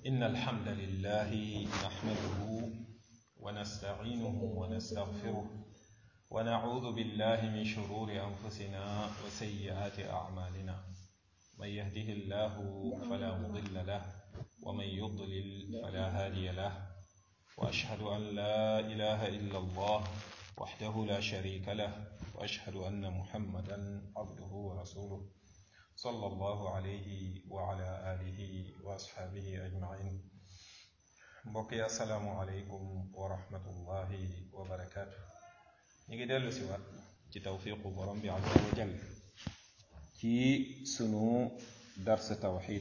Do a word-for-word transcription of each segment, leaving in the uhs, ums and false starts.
إن الحمد لله نحمده ونستعينه ونستغفره ونعوذ بالله من شرور أنفسنا وسيئات أعمالنا من يهده الله فلا مضل له ومن يضلل فلا هادي له وأشهد أن لا إله إلا الله وحده لا شريك له وأشهد أن محمدا عبده ورسوله صلى الله عليه وعلى آله وأصحابه أجمعين. mbokki assalaamu aleykum wa rahmatullahi wa barakaatu. ñu ngi dellu si waat ci tawfiqu borom bi azza wa jal ci sunu dars tawxid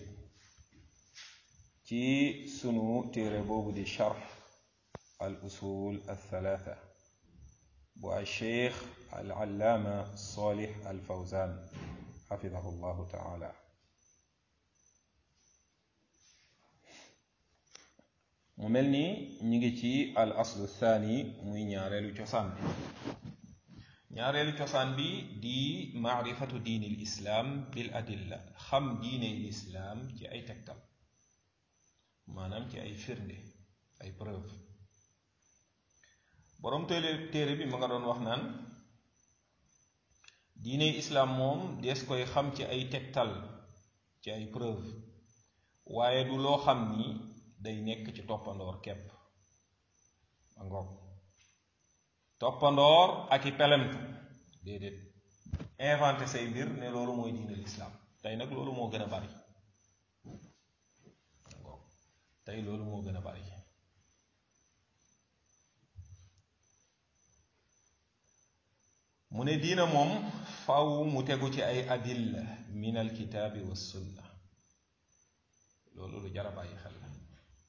ci sunu téere boobu di charx al usul al thalatha bu al cheikh al allaama salih al fawzan xafidahu llahu taala. mu mel ni ñu ngi ci al aslu thani muy ñaareelu cosaan bi ñaareelu cosaan bi di maarifatu diini l islaam bil adilla, xam diine lislaam ci ay tegtal, maanaam ci ay firnde, ay preuve. boroom téere téere bi ma nga doon wax naan diine islaam moom dees koy xam ci ay tegtal, ci ay preuve, waaye du loo xam ni day nekk ci toppandoor kepp. ma ngoog toppandoor ak i pelemtu déedéet, inventé say mbir ne loolu mooy diine lislaam. tey nag loolu moo gën a bari. ma ngoog tey loolu moo gën a bari. mu ne diina moom faw mu tegu ci ay adilla min alkitaabi wa sunna. loolu lu jar a bàyyi xel la.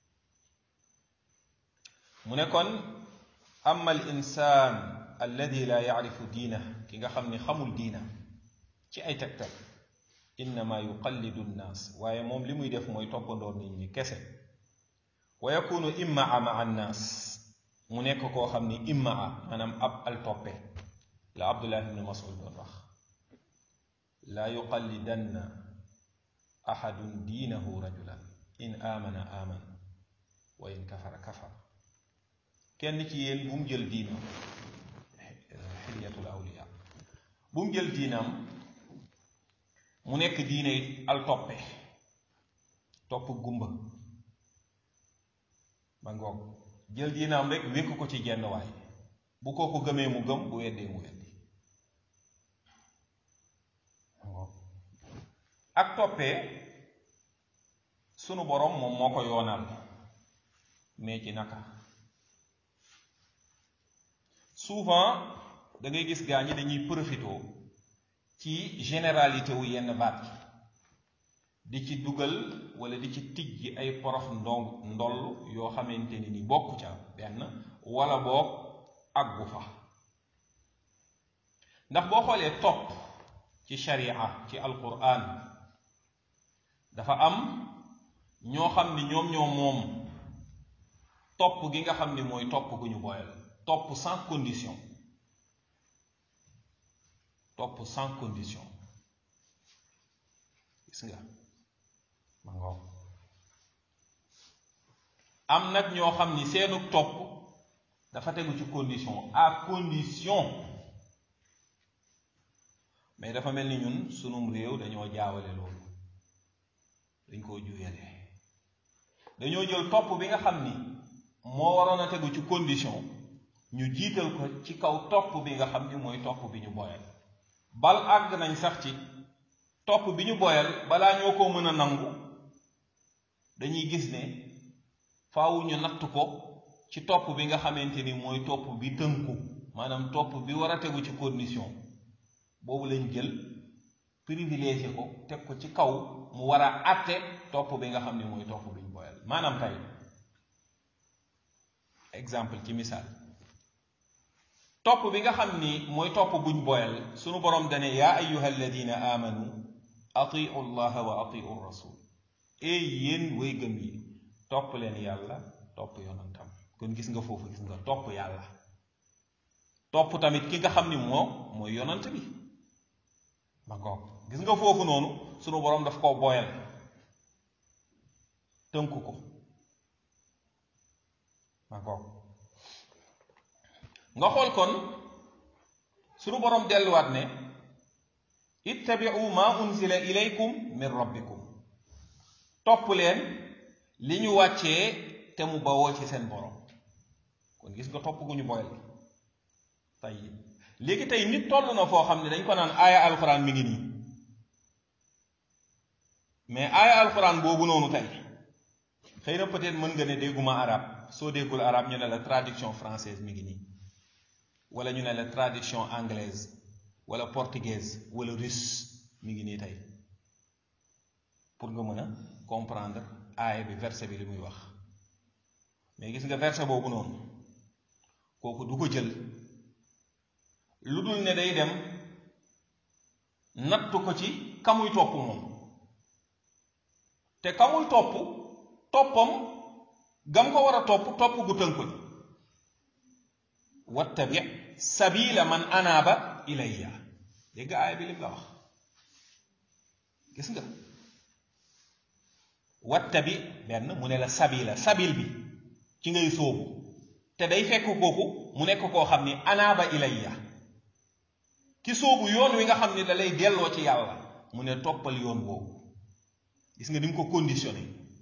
mu ne kon amma al insaan alladi la yacrifu diina, ki nga xam ni xamul diina ci ay tegtal, innama yuqallidu nnaas, waaye moom li muy def mooy toppandoor nit ñi kese. wa yakunu immaa maa nnaas, mu nekk koo xam ni immaa maanaam ab al toppe la Abdullah ibn Mas'ud doon wax, laa yuqallidanna ahadun diinahu rajulan in amana aman wa in kafara kafar. kenn ci yéen bu mu jël diinam, xilyatul awliya, bu mu jël diinam mu nekk diine al toppe, topp gumba. ba ngoog jël diinam rek wékk ko ci jenn waay, bu kooku gëmee mu gëm, bu weddee mu weddi. ak toppee sunu borom moom moo ko yoonal, mais ci naka? souvent da ngay gis gaa ñi dañuy profité ci généralité wu yenn baat di ci dugal wala di ci tijji ay porox ndong ndoll yoo xamante ni ni bokku ca benn, wala boog àggu fa. ndax boo xoolee topp ci sharia, ci alquran, dafa am ñoo xam ni ñoom ñoo moom topp gi nga xam ni mooy topp gu ñu boyal, topp sans condition, topp sans condition. gis nga ma ngoog. am nag ñoo xam ni seenu topp dafa tegu ci condition, à condition. mais dafa mel ni ñun sunum réew dañoo jaawale loolu, dañ koo juyale. dañoo jël topp bi nga xam ni moo waroon a tegu ci condition, ñu jiital ko ci kaw topp bi nga xam ni mooy topp bi ñu boyal. bal àgg nañ sax ci topp bi ñu boyal balaa ñoo ko mën a nangu, dañuy gis ne faaw ñu natt ko ci topp bi nga xamante ni mooy topp bi tënku, maanaam topp bi war a tegu ci condition. boobu lañ jël privilégié ko teg ko ci kaw mu war a àtte topp bi nga xam ni mooy topp bi ñu boyal. maanaam tey exemple ci misaal, topp bi nga xam ni mooy topp buñ boyal, sunu borom dane yaa ayyuha alladina amanu atiu llaha wa atiu rasul. ey yéen way gëm yi, topp leen yàlla, topp yonantam. kon gis nga foofu, gis nga topp yàlla, topp tamit ki nga xam ni moo mooy yonant bi. ma ngoog gis nga foofu noonu sunu borom daf koo boyal, tënku ko ma ko nga xool kon sunu borom delluwaat ne ittabi'u ma unzila ilaykum min rabbikum topp leen li ñu wàccee te mu bawoo ci seen borom kon gis nga topp gu ñu boyal tey léegi tey nit toll na foo xam ne dañ ko naan aaya alxuraan mi ngi nii mais aaya alxuraan boobu noonu tey xëy na peut-être mën nga ne dégguma arab soo déggul arab ñu ne la traduction française mi ngi nii wala ñu ne la traduction anglaise wala portugaise wala russe mi ngi nii tey pour nga mën a comprendre aaya bi verset bi li muy wax mais gis nga verset boobu noonu kooku du ko jël lu dul ne day dem nattu ko ci kamuy topp moom te kamuy topp toppam gam ko war a topp topp gu tënku la wattabi sabila man anaaba ilayya dégg aaya bi lim la wax gis nga wattabi benn mu ne la sabila sabil bi ci ngay sóobu te day fekk kooku mu nekk koo xam ni anaaba ilayya ki sóobu yoon wi nga xam ni da lay delloo ci yàlla mu ne toppal yoon boobu gis nga ni mu ko conditionné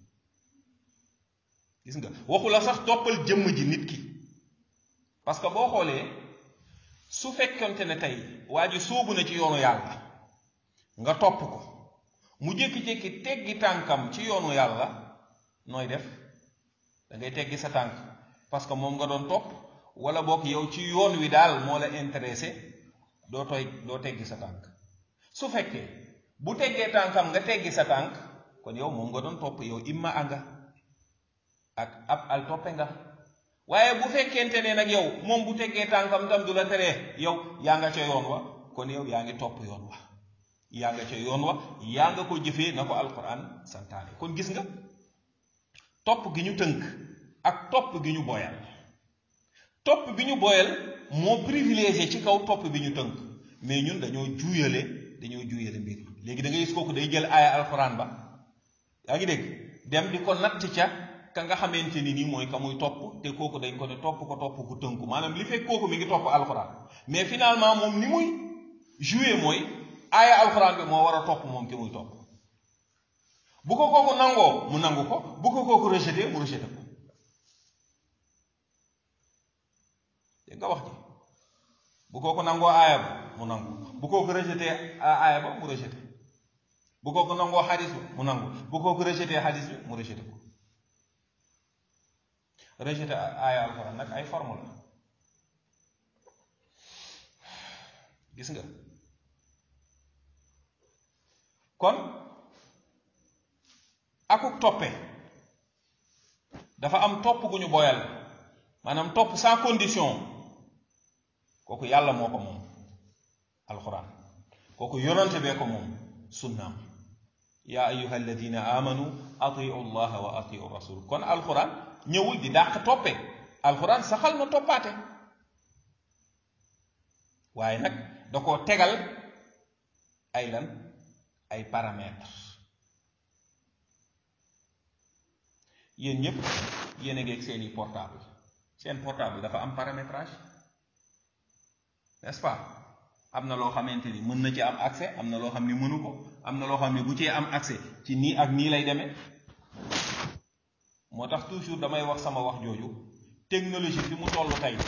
gis nga waxu la sax toppal jëmm ji nit ki parce que boo xoolee su fekkonte ne tey waa ji sóobu na ci yoonu yàlla nga topp ko mu jékki-jékki teggi tànkam ci yoonu yàlla nooy def da ngay teggi sa tànk parce que moom nga doon topp wala bokk yow ci yoon wi daal moo la intéressé doo tooy doo teggi sa tànk su fekkee bu teggee tànkam nga teggi sa tànk kon yow moom nga doon topp yow imma anga ak ab al toppe nga waaye bu fekkente ne nag yow moom bu teggee tànkam tam du la teree yow yaa nga ca yoon wa kon yow yaa ngi topp yoon wa yaa nga ca yoon wa yaa nga ko jëfee na ko alquran santaane kon gis nga topp gi ñu tënk ak topp gi ñu boyal topp bi ñu boyal moo privilégié ci kaw topp bi ñu tënk mais ñun dañoo juuyale dañoo juuyale mbir léegi da ngay gis kooku day jël aaya alquran ba yaa ngi dégg dem di ko natt ca ka nga xamante ni nii mooy ka muy topp te kooku dañ ko ne topp ko topp ku tënku maanaam li fekk kooku mi ngi topp alquran mais finalement moom ni muy joué mooy aaya alquran bi moo war a topp moom ki muy topp bu ko kooku nangoo mu nangu ko bu ko kooku rejeté mu rejeté ko dégg nga wax ji bu kooku nangoo aaya ba mu nangu bu kooku rejeté aaya ba mu rejeté bu kooku nangoo xadis bi mu nangu bu kooku rejeté xadis bi mu rejeté ko rejeté aaya alxuraan nag ay forme la gis nga kon akuk toppe dafa am topp gu ñu boyal maanaam topp sans condition kooku yàlla moo ko moom alxuraan kooku yonante bee ko moom sunnaam yaa ayyuha alladina amanu atiu llaha wa atiu rasul kon alxuraan ñëwul di dàq toppe alxuraan saxal na toppaate waaye nag da koo tegal ay lan ay paramètres yéen ñëpp yéen a ngeeg seeni portable seen portable dafa am paramétrage n'est-ce pas am na loo xamante ni mën na ci am accès am na loo xam ni mënu ko am na loo xam ni bu cee am accès ci nii ak nii lay demee moo tax toujours damay wax sama wax jooju technologie fi mu toll tey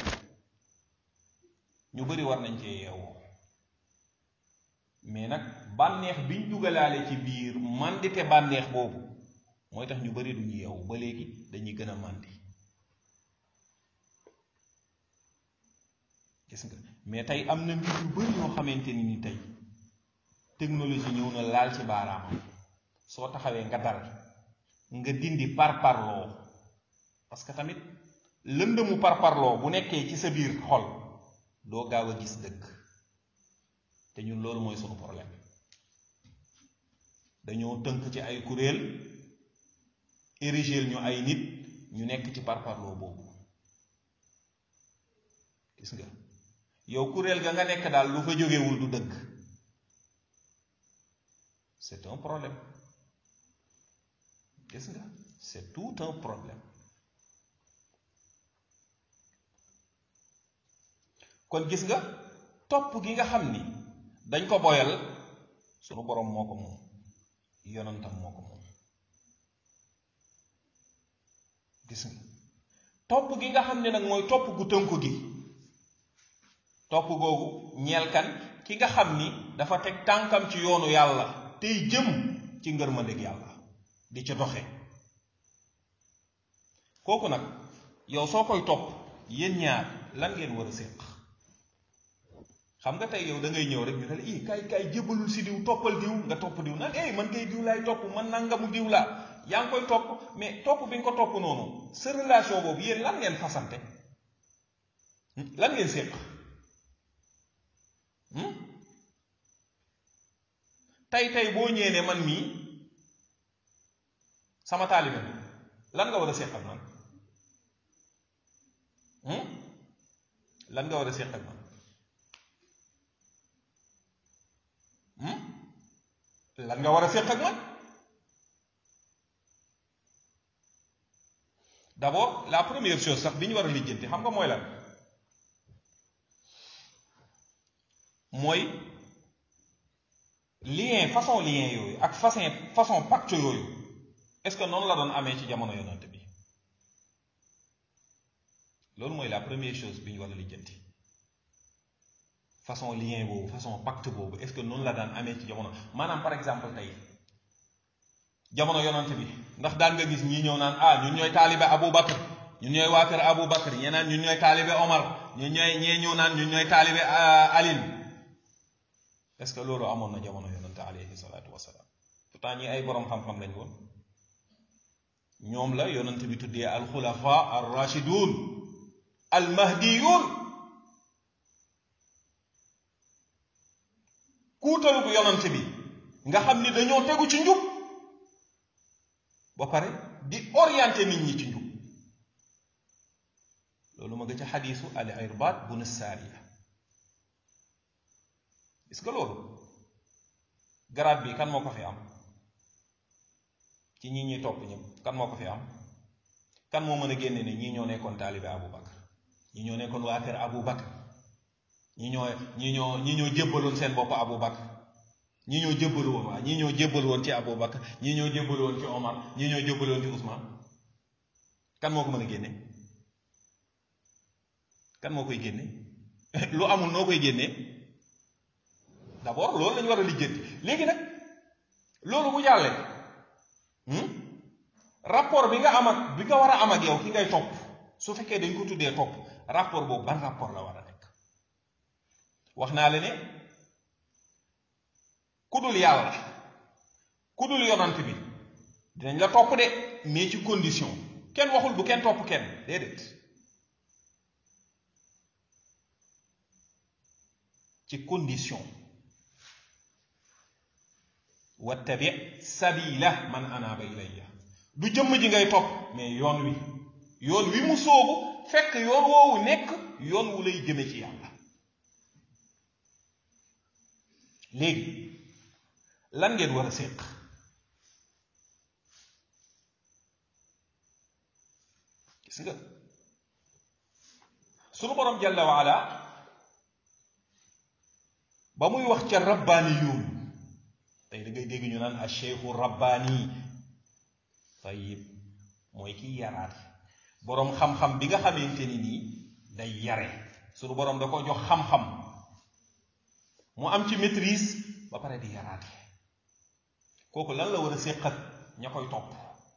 ñu bari war nañ cee yeewoo mais nag bànneex biñ dugalaale ci biir mandite bànneex boobu mooy tax ñu bari duñu yeewu ba léegi dañuy gën a màndi gis nga mais tey am na mbir yu bari yoo xamante ni ni tey technologie ñëw na laal ci baaraamam soo taxawee nga dal nga dindi parparloo parce que tamit lëndëmu parparloo bu nekkee ci sa biir xol doo gaaw a gis dëgg te ñun loolu mooy sunu problème dañoo tënk ci ay kuréel érigeel ñu ay nit ñu nekk ci parparloo boobu gis nga yow kuréel ga nga nekk daal lu fa jógewul du dëgg c'est un problème gis nga c'est tout un problème kon gis nga topp gi nga xam ni dañ ko boyal sunu borom moo ko moom yonantam moo ko moom gis nga topp gi nga xam ne nag mooy topp gu tënku gi topp googu ñeel kan ki nga xam ni dafa teg tànkam ci yoonu yàlla tey jëm ci ngërmandeg yàlla di ca doxe kooku nag yow soo koy topp yéen ñaar lan ngeen war a séq xam nga tey yow da ngay ñëw rek ñu ne la i kaay kaay jébbalul si diw toppal diw nga topp diw naan eh man kay diw laay topp man nangamu diw laa yaa ngi koy topp mais topp bi nga ko topp noonu sa relation boobu yéen lan ngeen fasante lan ngeen séq tey tey boo ñëwee ne man mii sama taalibe lan nga war a séq ak man lan nga war a séq ak man lan nga war a séq ak man d'abord la première chose sax bi ñu war a lijjanti xam nga mooy lan mooy lien façon lien yooyu ak façon façon pacte yooyu est-ce que noonu la doon amee ci jamono yonent bi loolu mooy la première chose bi ñu war a lijjanti façon lien boobu façon pacte boobu est-ce que noonu la daan amee ci jamono maanaam par exemple tey jamono yonent bi ndax daan nga gis ñii ñëw naan ah ñun ñooy taalibe Abu Bakr ñun ñooy waa kër Abu Bakr ñee naan ñun ñooy taalibe Omar ñun ñooy ñee ñëw naan ñun ñooy taalibe Alin est-ce que loolu amoon na jamono yonent alayhi salaatu wasalaam pourtant ñi ay borom xam-xam lañ woon ñoom la yonent bi tuddee alxulafa ar rashidun al mahdiyun kuutalu bu yonent bi nga xam ni dañoo tegu ci njub ba pare di orienté nit ñi ci njub loolu ma nga ca xadiisu al Irbaad bun Saariya est-ce que loolu garaat bi kan moo ko fi am ci ñi ñuy topp ñëpp kan moo ko fi am kan moo mën a génne ne ñii ñoo nekkoon taalibe Abu Bakr ñii ñoo nekkoon waa kër Abu Bakr ñii ñoo ñii ñoo ñii ñoo jébbaloon seen bopp Abu Bakr ñii ñoo jébbalu woon waa ñii ñoo jébbalu woon ci Abu Bakr ñii ñoo jébbalu woon ci Omar ñii ñoo jébbalu woon ci Ousmane kan moo ko mën a génne kan moo koy génne lu amul noo koy génnee d'abord loolu lañu war a lijjanti léegi nag loolu bu jàllee rapport bi nga am ak bi nga war a am ak yow ki ngay topp su fekkee dañ ko tuddee topp rapport boobu ban rapport la war a nekk wax naa la ne ku dul yàlla ku dul yonant bi dinañ la topp de mais ci condition kenn waxul bu kenn topp kenn déedéet ci condition wattabi sabila man anaaba ilayya du jëmm ji ngay topp mais yoon wi yoon wi mu soobu fekk yoon woowu nekk yoon wu lay jëme ci yàlla léegi lan ngeen war a séq gis nga sunu borom jalla wa ala ba muy wax ca rabbaaniyuun tey da ngay dégg ñu naan a cheikhu rabbaani tayib mooy kiy yaraat boroom xam-xam bi nga xamante ni nii day yare sunu boroom da ko jox xam-xam mu am ci maîtrise ba pare di yaraate kooku lan la war a séq ak ña koy topp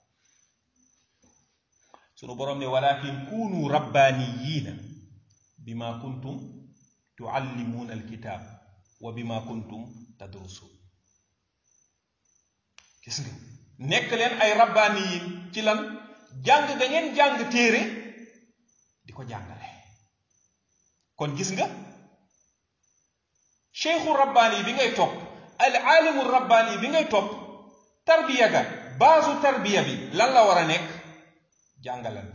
sunu boroom ne walakin kunu rabbaaniyiina bima kuntum tuallimuuna alkitab wa bima kuntum tadrusuun gis nga nekk leen ay rabbaaniyiin ci lan jàng da ngeen jàng téere di ko jàngale kon gis nga cheikhu rabbaani bi ngay topp al aalimu rabbaani bi ngay topp tarbiya ga baasu tarbiya bi lan la war a nekk jàngalante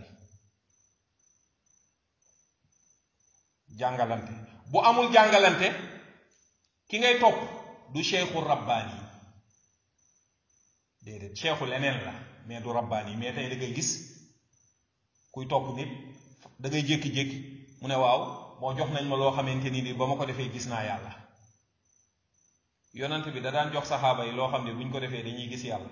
jàngalante bu amul jàngalante ki ngay topp du cheikhu rabbaani déedéet cheikhu leneen la mais du rabbaani mais tey da ngay gis kuy topp nit da ngay jékki-jékki mu ne waaw moo jox nañ ma loo xamante ni bi ba ma ko defee gis naa yàlla. yonent bi da daan jox saxaaba yi loo xam ne buñ ko defee dañuy gis yàlla.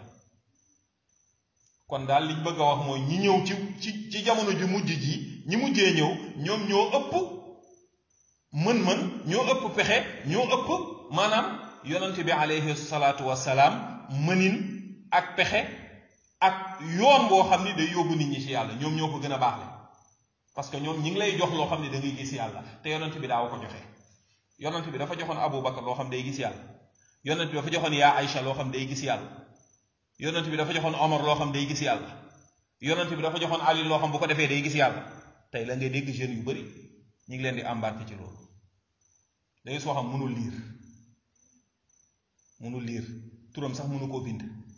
kon daal liñ bëgg a wax mooy ñi ñëw ci ci ci jamono ju mujj ji ñi mujjee ñëw ñoom ñoo ëpp mën-mën ñoo ëpp pexe ñoo ëpp maanaam yonent bi alayhi salaatu wassalaam mënin ak pexe ak yoon boo xam ni day yóbbu nit ñi ci yàlla ñoom ñoo ko gën a baax le parce que ñoom ñi ngi lay jox loo xam ne da ngay gis yàlla te yonent bi daaw ko joxe. yonent bi dafa joxoon Abu Bakar loo xam day gis yàlla. yonent bi dafa joxoon yaa Aïcha loo xam day gis yàlla. yonent bi dafa joxoon Omar loo xam day gis yàlla. yonent bi dafa joxoon Ali loo xam bu ko defee day gis yàlla. tey la ngay dégg jeunes yu bari ñu ngi leen di embarqué ci loolu. day soo xam mënul liir mënul liir turam sax mënu koo bind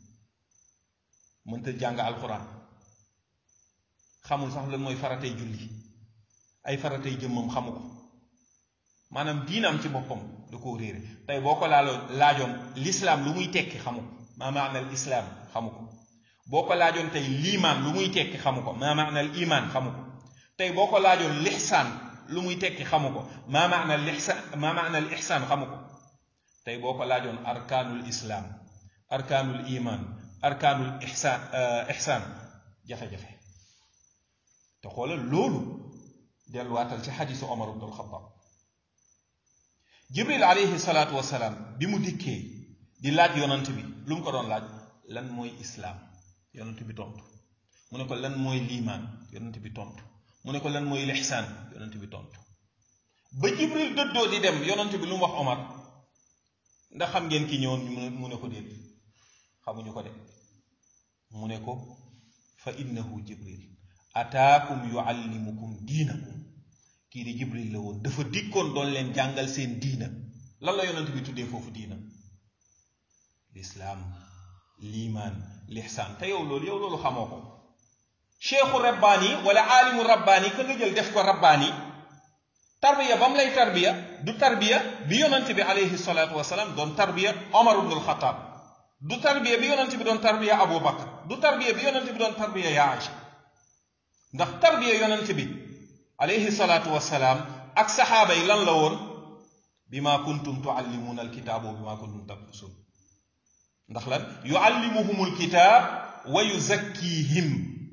mënta jàng alxuraan xamul sax lan mooy faratay julli ay faratay jëmmam xamu ko maanaam diinam ci boppam da koo réere tey boo ko laaloon laajoon l'islam lu muy tekki xamu ko maa maanal islam xamu ko boo ko laajoon tey liimaan lu muy tekki xamu ko maa maanal imaan xamu ko tey boo ko laajoon lixsaan lu muy tekki xamu ko maa maanal lixsaan maa maanal ixsaan xamu ko tey boo ko laajoon arkaanul islaam arkaanul imaan arkaanul ixsaan ixsaan jafe-jafe te xoolal loolu delluwaatal ci xadisu Omar ibn al-Khattab Jibril alayhi salaatu wasalaam bi mu dikkee di laaj yonant bi lu mu ko doon laaj lan mooy islaam yonant bi tontu mu ne ko lan mooy liimaan yonant bi tontu mu ne ko lan mooy lixsaan yonant bi tontu ba Jibril dëddoo di dem yonant bi lu mu wax Omar ndax xam ngeen ki ñëwoon mu ne ko déet xamuñu ko de mu ne ko fa innahu Jibril ataakum yuallimukum diinakum kii di Jibril la woon dafa dikkoon doon leen jàngal seen diina lan la yonant bi tuddee foofu diina lislaam liimaan lixsaan te yow loolu yow loolu xamoo ko cheikhu rabbaani wala aalimu rabbaani ka nga jël def ko rabbaani tarbiya ba mu lay tarbiya du tarbiya bi yonant bi alayhi salaatu wasalaam doon tarbiya Omar ibn al-Khattab du tarbiya bi yonant bi doon tarbiya Abu Bakar du tarbiya bi yonant bi doon tarbiya yaa Aïcha ndax tarbiya yonant bi alayhi salaatu wasalaam ak saxaaba yi lan la woon bima kuntum tuallimuuna alkitaaba wa bima kuntum tadrusuun ndax lan yuallimuhum alkitaab wa yuzakkihim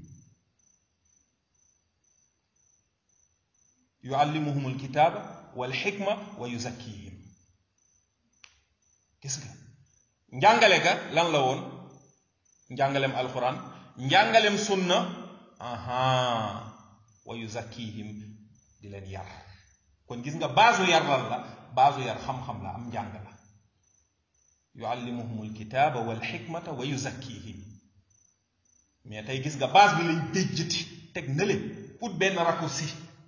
yuallimuhum alkitaaba wal xikma wa yuzakkihim gis nga njàngale ga lan la woon njàngalem alquran njàngalem sunna aha wa yuzakkihim di leen yar kon gis nga baasu yar lan la baasu yar xam-xam la am njàng la yuallimuhum alkitaaba wal xikmata wa yuzakkihim mais tey gis nga baas bi lañ déjjati teg na leen pour benn raccourci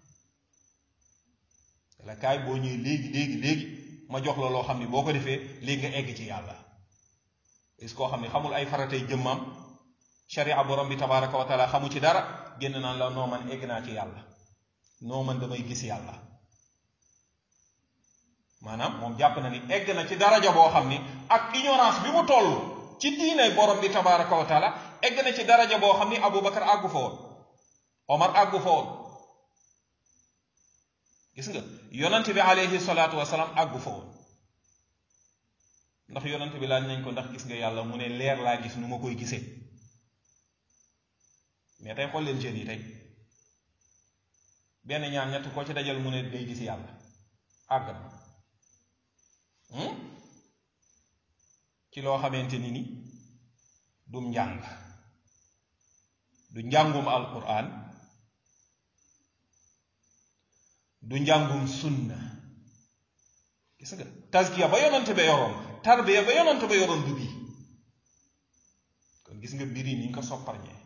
la kaay boo ñëwee léegi léegi léegi ma jox la loo xam ne boo ko defee léegi nga egg ci yàlla est ce koo xam ne xamul ay faratay jëmmam sharia borom bi tabaraka wa taala xamu ci dara génn naan la noo man egg naa ci yàlla noo man damay gis yàlla maanaam moom jàpp na ni egg na ci daraja boo xam ni ak ignorance bi mu toll ci diine borom bi tabaraka wa taala egg na ci daraja boo xam ni Abu Bakar àggu fa woon Omar àggu fa woon gis nga yonant bi alayhi salaatu wasalaam àggu fa woon ndax yonant bi laaj nañ ko ndax gis nga yàlla mu ne leer laa gis nu ma koy gisee mais tey xool leen jeunes yi tey benn ñaar ñett koo ci dajal mu ne day gis yàlla àgg na ci loo xamante ni ni du njàng du njàngum alquran du njàngum sunna gis nga tazkiya ba yonante ba yoroon tarbiya ba yonante ba yoroon du bii kon gis nga mbir yi ni nga ko sopparñee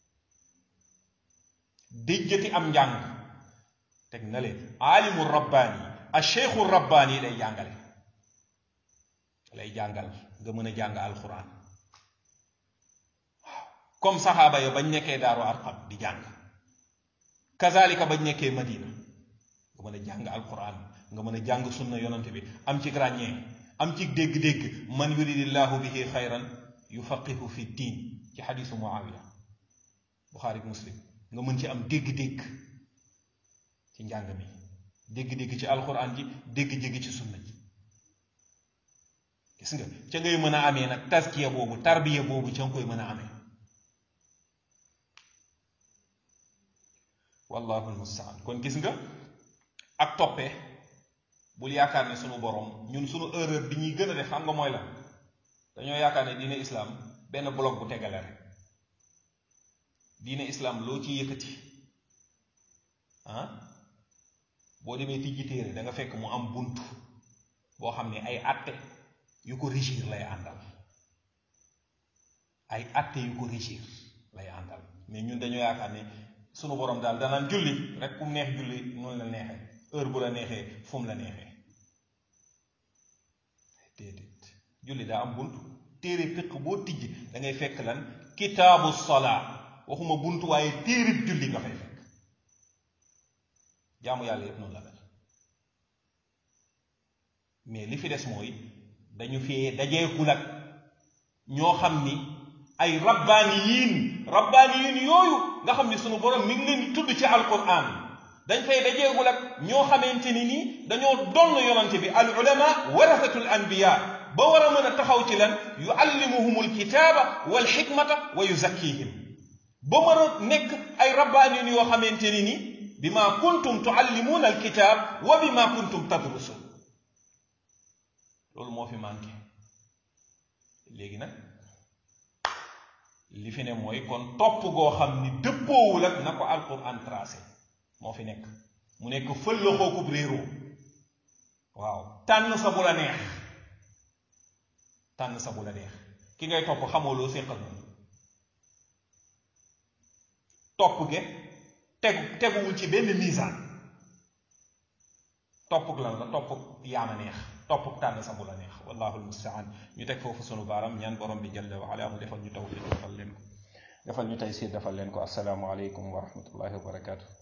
déjjati am njàng teg na leen aalimu rabbaani a cheikhu rabbaani lay jàngale lay jàngal nga mën a jàng alquran waaw comme saxaaba ya bañ nekkee daaru arqam di jàng kazalika bañ nekkee madina nga mën a jàng alquran nga mën a jàng sunna yonante bi am ci ràññee am ci dégg-dégg man yuridillahu bihi xayran yufaqihu fi diin ci xadisu muawiya buxaari muslim nga mën ci am dégg-dégg ci njàng mi dégg-dégg ci alquran ji dégg-dégg ci sunna ji gis nga ca ngay mën a amee nag taskiya boobu tarbiya boobu ca nga koy mën a amee wallahu almustaan kon gis nga ak toppee bul yaakaar ne sunu borom ñun sunu erreur bi ñuy gën a def xam nga mooy la dañoo yaakaar ne diine islam benn bloc bu tegale rek diine islam loo ci yëkkati ah boo demee tijji téere da nga fekk mu am bunt boo xam ne ay atte yu ko régir lay àndal ay atte yu ko régir lay àndal mais ñun dañoo yaakaar ne sunu borom daal danaan julli rek ku mu neex julli noonu la neexee heure bu la neexee fu mu la neexee déedéet julli daa am bunt téere fiq boo tijj da ngay fekk lan kitaabu salaa waxuma bunt waaye téere julli nga fay fekk jaamu yàlla yépp noonu la mel mais li fi des mooy dañu fee dajeekul ak ñoo xam ni ay rabbaaniyiin rabbaaniyiin yooyu nga xam ni sunu borom mi ngi leen tudd ci alquran dañ fay dajeegul ak ñoo xamante ni nii dañoo donn yonante bi al ulama warasatul anbiya ba war a mën a taxaw ci lan yuallimuhum alkitaaba wal xikmata wa yuzakkihim ba mën a nekk ay rabbaaniyiin yoo xamante ni nii bima kuntum tuallimuuna alkitaab wa bima kuntum tadrusun loolu moo fi manqué léegi nag li fi ne mooy kon topp goo xam ni dëppoowul ak na ko alquran tracé moo fi nekk mu nekk fël la xookub réeroo waaw tànn sa bu la neex tànn sa bu la neex ki ngay topp xamoo loo séqal moom topp ge tegu teguwul ci benn misaan topp lan la topp yaama neex topp tànn sa bu la neex wallahu almustaan ñu teg foofu sunu baaram ñaan borom bi jalla wa ala mu defal ñu tawfiq defal leen ko defal ñu taysiir defal leen ko assalaamu aleykum wa rahmatullahi wa barakatuh